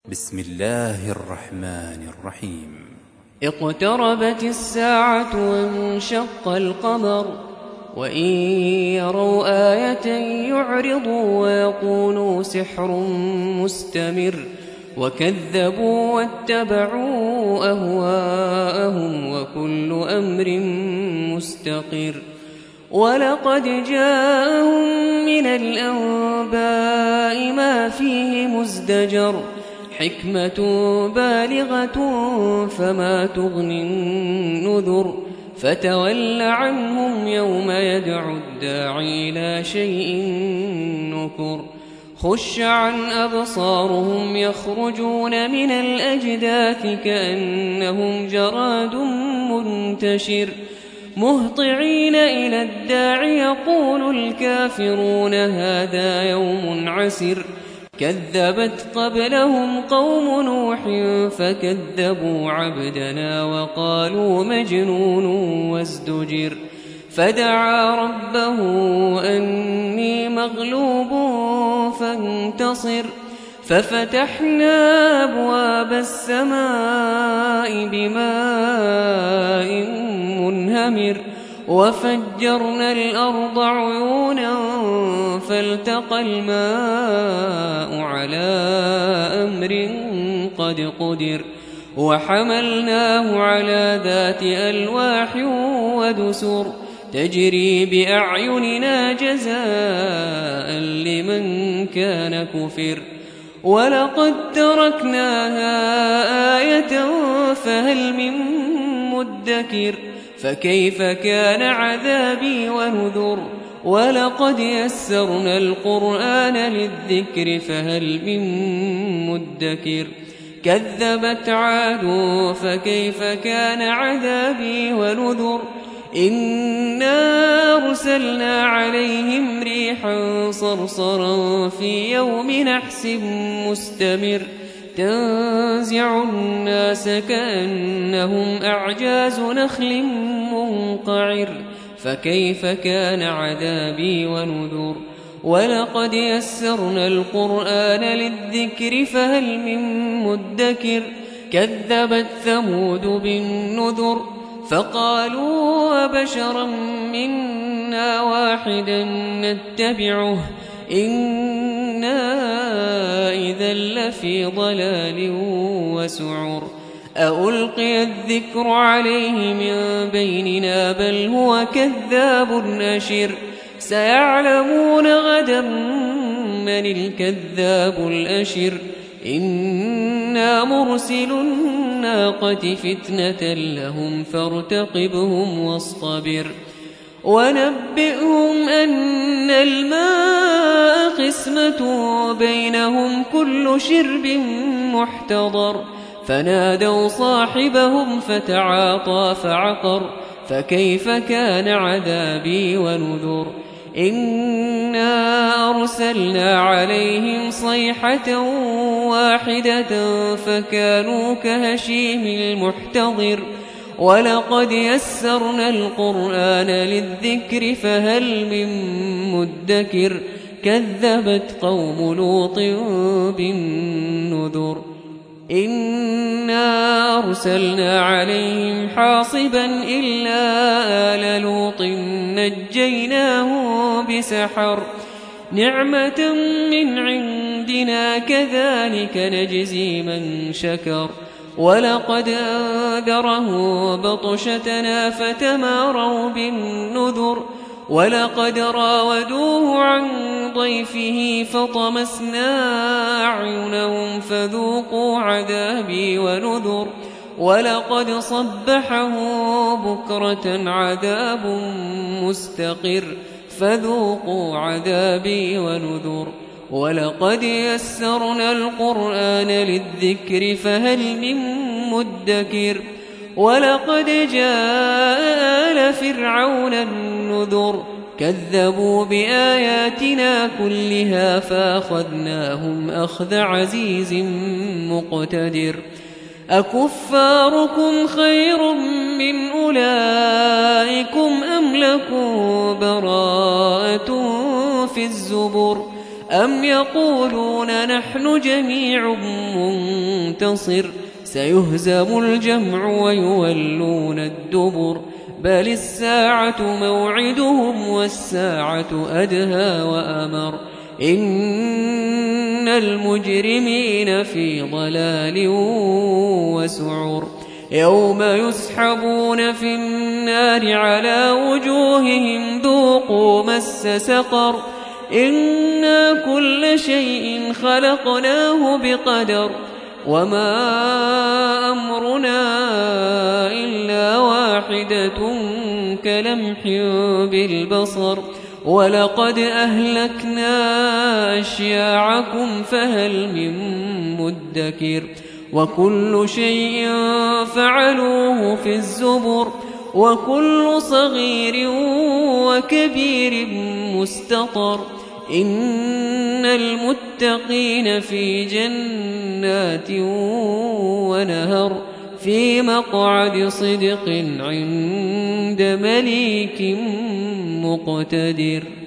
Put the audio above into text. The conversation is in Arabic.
بسم الله الرحمن الرحيم. اقتربت الساعة وانشق القمر وإن يروا آية يعرضوا ويقولوا سحر مستمر وكذبوا واتبعوا أهواءهم وكل أمر مستقر. ولقد جاءهم من الأنباء ما فيه مزدجر حكمة بالغة فما تغني النذر. فتول عنهم يوم يدعو الداعي إلى شيء نكر. خش عن أبصارهم يخرجون من الأجداث كأنهم جراد منتشر مهطعين إلى الداع يقول الكافرون هذا يوم عسر. كذبت قبلهم قوم نوح فكذبوا عبدنا وقالوا مجنون وازدجر. فدعا ربه أني مغلوب فانتصر. ففتحنا أبواب السماء بماء منهمر وفجرنا الأرض عيونا فالتقى الماء على أمر قد قدر. وحملناه على ذات ألواح ودسر تجري بأعيننا جزاء لمن كان كفر. ولقد تركناها آية فهل من مدكر. فكيف كان عذابي ونذر. ولقد يسرنا القرآن للذكر فهل من مدكر. كذبت عاد فكيف كان عذابي ونذر. إنا أرسلنا عليهم ريحا صرصرا في يوم نحس مستمر تنزع الناس كأنهم أعجاز نخل منقعر. فكيف كان عذابي ونذر. ولقد يسرنا القرآن للذكر فهل من مدكر. كذبت ثمود بالنذر فقالوا أبشرا منا واحدا نتبعه إنا إذا لفي ضلال وسعر. ألقي الذكر عليه من بيننا بل هو كذاب أشر. سيعلمون غدا من الكذاب الأشر. إنا مرسل الناقة فتنة لهم فارتقبهم واصطبر. ونبئهم أن الماء قسمة بينهم كل شرب محتضر. فنادوا صاحبهم فتعاطى فعقر. فكيف كان عذابي ونذر. إنا أرسلنا عليهم صيحة واحدة فكانوا كهشيم المحتضر. ولقد يسرنا القرآن للذكر فهل من مدكر. كذبت قوم لوط بالنذر. إنا أرسلنا عليهم حاصبا إلا آل لوط نجيناه بسحر نعمة من عندنا كذلك نجزي من شكر. ولقد أنذره بطشتنا فتماروا بالنذر. ولقد راودوه عن ضيفه فطمسنا أعينهم فذوقوا عذابي ونذر. ولقد صبحه بكرة عذاب مستقر فذوقوا عذابي ونذر. ولقد يسرنا القرآن للذكر فهل من مدكر. ولقد جاء آل فرعون النذر كذبوا بآياتنا كلها فأخذناهم أخذ عزيز مقتدر. أكفاركم خير من أولئكم أم لكم براءة في الزبر. أم يقولون نحن جميع منتصر منتصر سيهزم الجمع ويولون الدبر بل الساعة موعدهم والساعة أدهى وأمر إن المجرمين في ضلال وسعر يوم يسحبون في النار على وجوههم ذوقوا مس سقر إنا كل شيء خلقناه بقدر وما أمرنا إلا واحدة كلمح بالبصر ولقد أهلكنا أشياعكم فهل من مدكر وكل شيء فعلوه في الزبر وكل صغير وكبير مستطر إن المتقين في جنات ونهر في مقعد صدق عند مليك مقتدر.